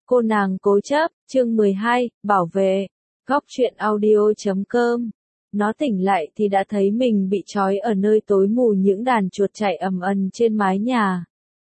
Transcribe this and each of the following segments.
Cô nàng cố chấp, chương 12, bảo vệ. Góc truyện audio.com. Nó tỉnh lại thì đã thấy mình bị trói ở nơi tối mù, những đàn chuột chạy ầm ầm trên mái nhà.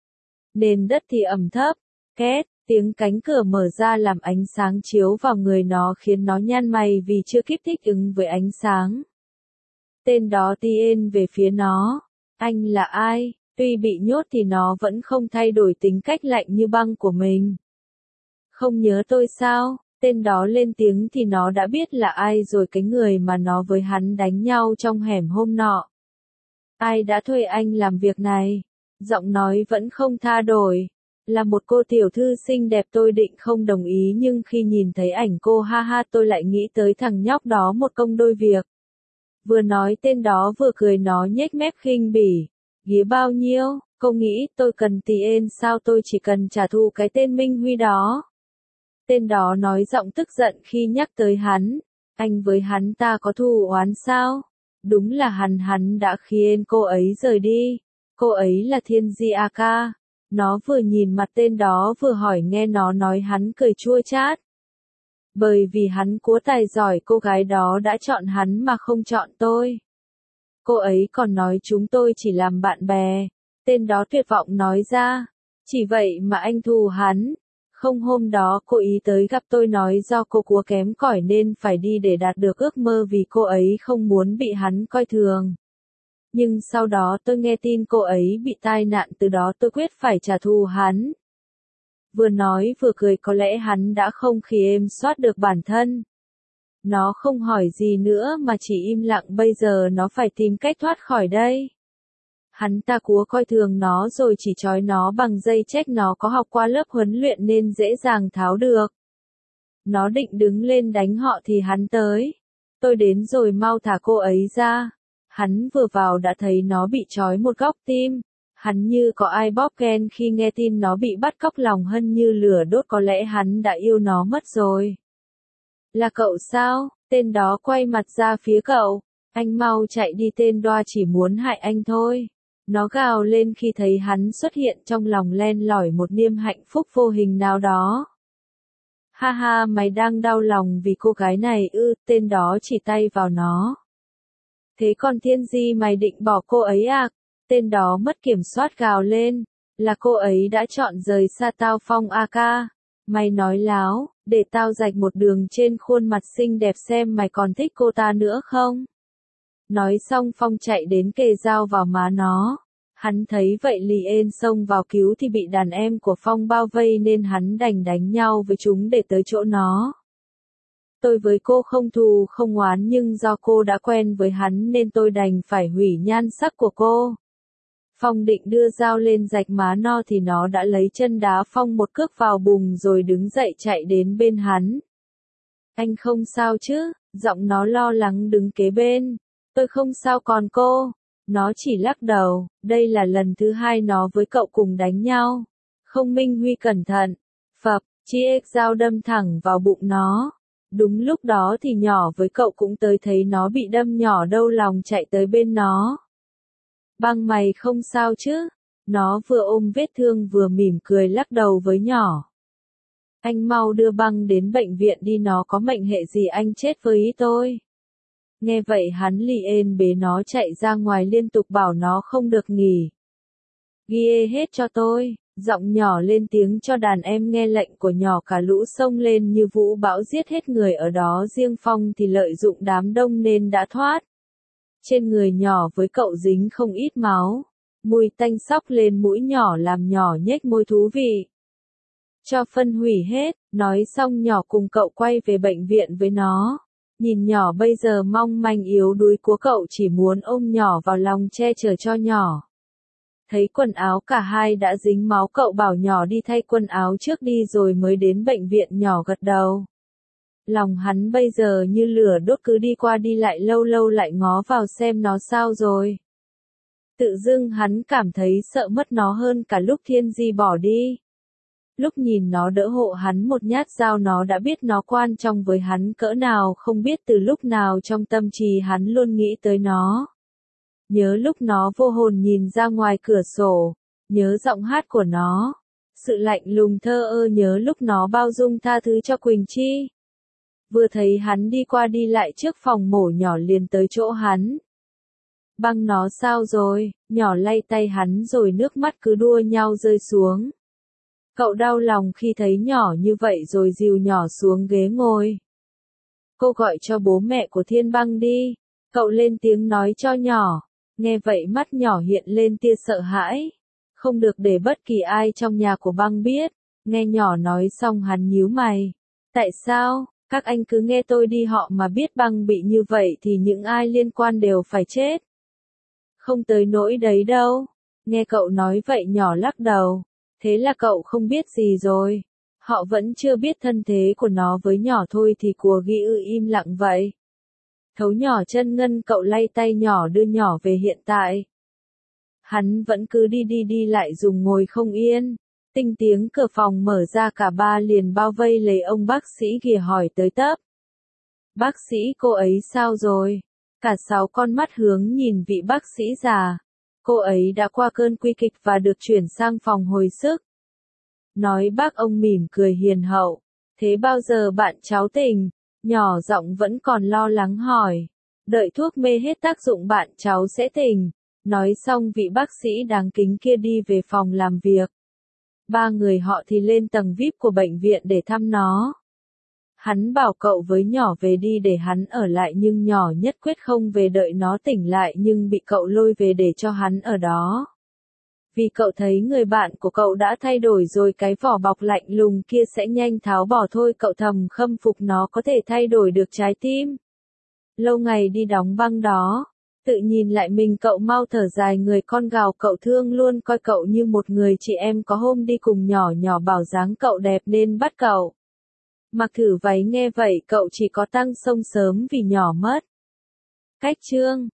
Nền đất thì ẩm thấp, két, tiếng cánh cửa mở ra làm ánh sáng chiếu vào người nó khiến nó nhăn mày vì chưa kịp thích ứng với ánh sáng. Tên đó tiến về phía nó. Anh là ai? Tuy bị nhốt thì nó vẫn không thay đổi tính cách lạnh như băng của mình. Không nhớ tôi sao? Tên đó lên tiếng thì nó đã biết là ai rồi, cái người mà nó với hắn đánh nhau trong hẻm hôm nọ. Ai đã thuê anh làm việc này? Giọng nói vẫn không tha đổi. Là một cô tiểu thư xinh đẹp. Tôi định không đồng ý nhưng khi nhìn thấy ảnh cô tôi lại nghĩ tới thằng nhóc đó một công đôi việc. Vừa nói tên đó vừa cười, nó nhếch mép khinh bỉ. Ghía bao nhiêu? Cô nghĩ tôi cần tiền sao? Tôi chỉ cần trả thù cái tên Minh Huy đó. Tên đó nói giọng tức giận khi nhắc tới hắn. Anh với hắn ta có thù oán sao? Đúng là hắn đã khiến cô ấy rời đi. Cô ấy là Thiên Di A-ca. Nó vừa nhìn mặt tên đó vừa hỏi, nghe nó nói hắn cười chua chát. Bởi vì hắn cúa tài giỏi, cô gái đó đã chọn hắn mà không chọn tôi. Cô ấy còn nói chúng tôi chỉ làm bạn bè. Tên đó tuyệt vọng nói ra. Chỉ vậy mà anh thù hắn. Không, hôm đó cô ý tới gặp tôi nói do cô cúa kém cỏi nên phải đi để đạt được ước mơ vì cô ấy không muốn bị hắn coi thường. Nhưng sau đó tôi nghe tin cô ấy bị tai nạn, từ đó tôi quyết phải trả thù hắn. Vừa nói vừa cười, có lẽ hắn đã không kiểm soát được bản thân. Nó không hỏi gì nữa mà chỉ im lặng, bây giờ nó phải tìm cách thoát khỏi đây. Hắn ta cúa coi thường nó rồi chỉ trói nó bằng dây trách, nó có học qua lớp huấn luyện nên dễ dàng tháo được. Nó định đứng lên đánh họ thì hắn tới. Tôi đến rồi, mau thả cô ấy ra. Hắn vừa vào đã thấy nó bị trói một góc tim. Hắn như có ai bóp ghen khi nghe tin nó bị bắt cóc, lòng hân như lửa đốt, có lẽ hắn đã yêu nó mất rồi. Là cậu sao? Tên đó quay mặt ra phía cậu. Anh mau chạy đi, tên đoa chỉ muốn hại anh thôi. Nó gào lên khi thấy hắn xuất hiện, trong lòng len lỏi một niềm hạnh phúc vô hình nào đó. Mày đang đau lòng vì cô gái này ư? Tên đó chỉ tay vào nó. Thế còn Thiên Di, mày định bỏ cô ấy à? Tên đó mất kiểm soát gào lên. Là cô ấy đã chọn rời xa tao, Phong A-ca. Mày nói láo, để tao rạch một đường trên khuôn mặt xinh đẹp xem mày còn thích cô ta nữa không? Nói xong Phong chạy đến kề dao vào má nó. Hắn thấy vậy liền xông vào cứu thì bị đàn em của Phong bao vây nên hắn đành đánh nhau với chúng để tới chỗ nó. Tôi với cô không thù không oán, nhưng do cô đã quen với hắn nên tôi đành phải hủy nhan sắc của cô. Phong định đưa dao lên rạch má nó thì nó đã lấy chân đá Phong một cước vào bùn rồi đứng dậy chạy đến bên hắn. Anh không sao chứ? Giọng nó lo lắng đứng kế bên. Tôi không sao, còn cô? Nó chỉ lắc đầu. Đây là lần thứ hai nó với cậu cùng đánh nhau. Không, Minh Huy cẩn thận. Phập, chiếc dao đâm thẳng vào bụng nó. Đúng lúc đó thì nhỏ với cậu cũng tới, thấy nó bị đâm nhỏ đau lòng chạy tới bên nó. Băng, mày không sao chứ? Nó vừa ôm vết thương vừa mỉm cười lắc đầu với nhỏ. Anh mau đưa băng đến bệnh viện đi, nó có mệnh hệ gì anh chết với ý tôi. Nghe vậy hắn liền bế nó chạy ra ngoài, liên tục bảo nó không được nghỉ. Ghi hết cho tôi. Giọng nhỏ lên tiếng cho đàn em nghe lệnh của nhỏ, cả lũ xông lên như vũ bão giết hết người ở đó, riêng Phong thì lợi dụng đám đông nên đã thoát. Trên người nhỏ với cậu dính không ít máu, mùi tanh xóc lên mũi nhỏ làm nhỏ nhếch môi thú vị. Cho phân hủy hết, nói xong nhỏ cùng cậu quay về bệnh viện với nó. Nhìn nhỏ bây giờ mong manh yếu đuối của cậu chỉ muốn ôm nhỏ vào lòng che chở cho nhỏ. Thấy quần áo cả hai đã dính máu, cậu bảo nhỏ đi thay quần áo trước đi rồi mới đến bệnh viện. Nhỏ gật đầu. Lòng hắn bây giờ như lửa đốt, cứ đi qua đi lại, lâu lâu lại ngó vào xem nó sao rồi. Tự dưng hắn cảm thấy sợ mất nó hơn cả lúc Thiên Di bỏ đi. Lúc nhìn nó đỡ hộ hắn một nhát dao, nó đã biết nó quan trọng với hắn cỡ nào. Không biết từ lúc nào trong tâm trí hắn luôn nghĩ tới nó. Nhớ lúc nó vô hồn nhìn ra ngoài cửa sổ, nhớ giọng hát của nó. sự lạnh lùng thờ ơ nhớ lúc nó bao dung tha thứ cho Quỳnh Chi. Vừa thấy hắn đi qua đi lại trước phòng mổ nhỏ liền tới chỗ hắn. Băng nó sao rồi, nhỏ lay tay hắn rồi nước mắt cứ đua nhau rơi xuống. Cậu đau lòng khi thấy nhỏ như vậy rồi dìu nhỏ xuống ghế ngồi. Cô gọi cho bố mẹ của Thiên Băng đi, cậu lên tiếng nói cho nhỏ. Nghe vậy mắt nhỏ hiện lên tia sợ hãi. Không được để bất kỳ ai trong nhà của Băng biết. Nghe nhỏ nói xong hắn nhíu mày. Tại sao, các anh cứ nghe tôi đi, họ mà biết Băng bị như vậy thì những ai liên quan đều phải chết. Không tới nỗi đấy đâu. Nghe cậu nói vậy nhỏ lắc đầu. Thế là cậu không biết gì rồi. Họ vẫn chưa biết thân thế của nó với nhỏ thôi thì của ghi im lặng vậy. Thấu nhỏ chân ngân, cậu lay tay nhỏ đưa nhỏ về hiện tại. Hắn vẫn cứ đi lại dùng ngồi không yên. Tinh tiếng cửa phòng mở ra, cả ba liền bao vây lấy ông bác sĩ kia hỏi tới tấp. Bác sĩ, cô ấy sao rồi? Cả 6 con mắt hướng nhìn vị bác sĩ già. Cô ấy đã qua cơn nguy kịch và được chuyển sang phòng hồi sức. Nói bác, ông mỉm cười hiền hậu. Thế bao giờ bạn cháu tỉnh? Nhỏ giọng vẫn còn lo lắng hỏi. Đợi thuốc mê hết tác dụng bạn cháu sẽ tỉnh. Nói xong vị bác sĩ đáng kính kia đi về phòng làm việc. 3 người họ thì lên tầng VIP của bệnh viện để thăm nó. Hắn bảo cậu với nhỏ về đi để hắn ở lại nhưng nhỏ nhất quyết không về, đợi nó tỉnh lại nhưng bị cậu lôi về để cho hắn ở đó. Vì cậu thấy người bạn của cậu đã thay đổi rồi, cái vỏ bọc lạnh lùng kia sẽ nhanh tháo bỏ thôi, cậu thầm khâm phục nó có thể thay đổi được trái tim. Lâu ngày đi đóng băng đó, tự nhìn lại mình cậu mau thở dài, người con gào cậu thương luôn coi cậu như một người chị em, có hôm đi cùng nhỏ bảo dáng cậu đẹp nên bắt cậu mặc thử váy, nghe vậy cậu chỉ có tăng xông sớm vì nhỏ mất cách chương.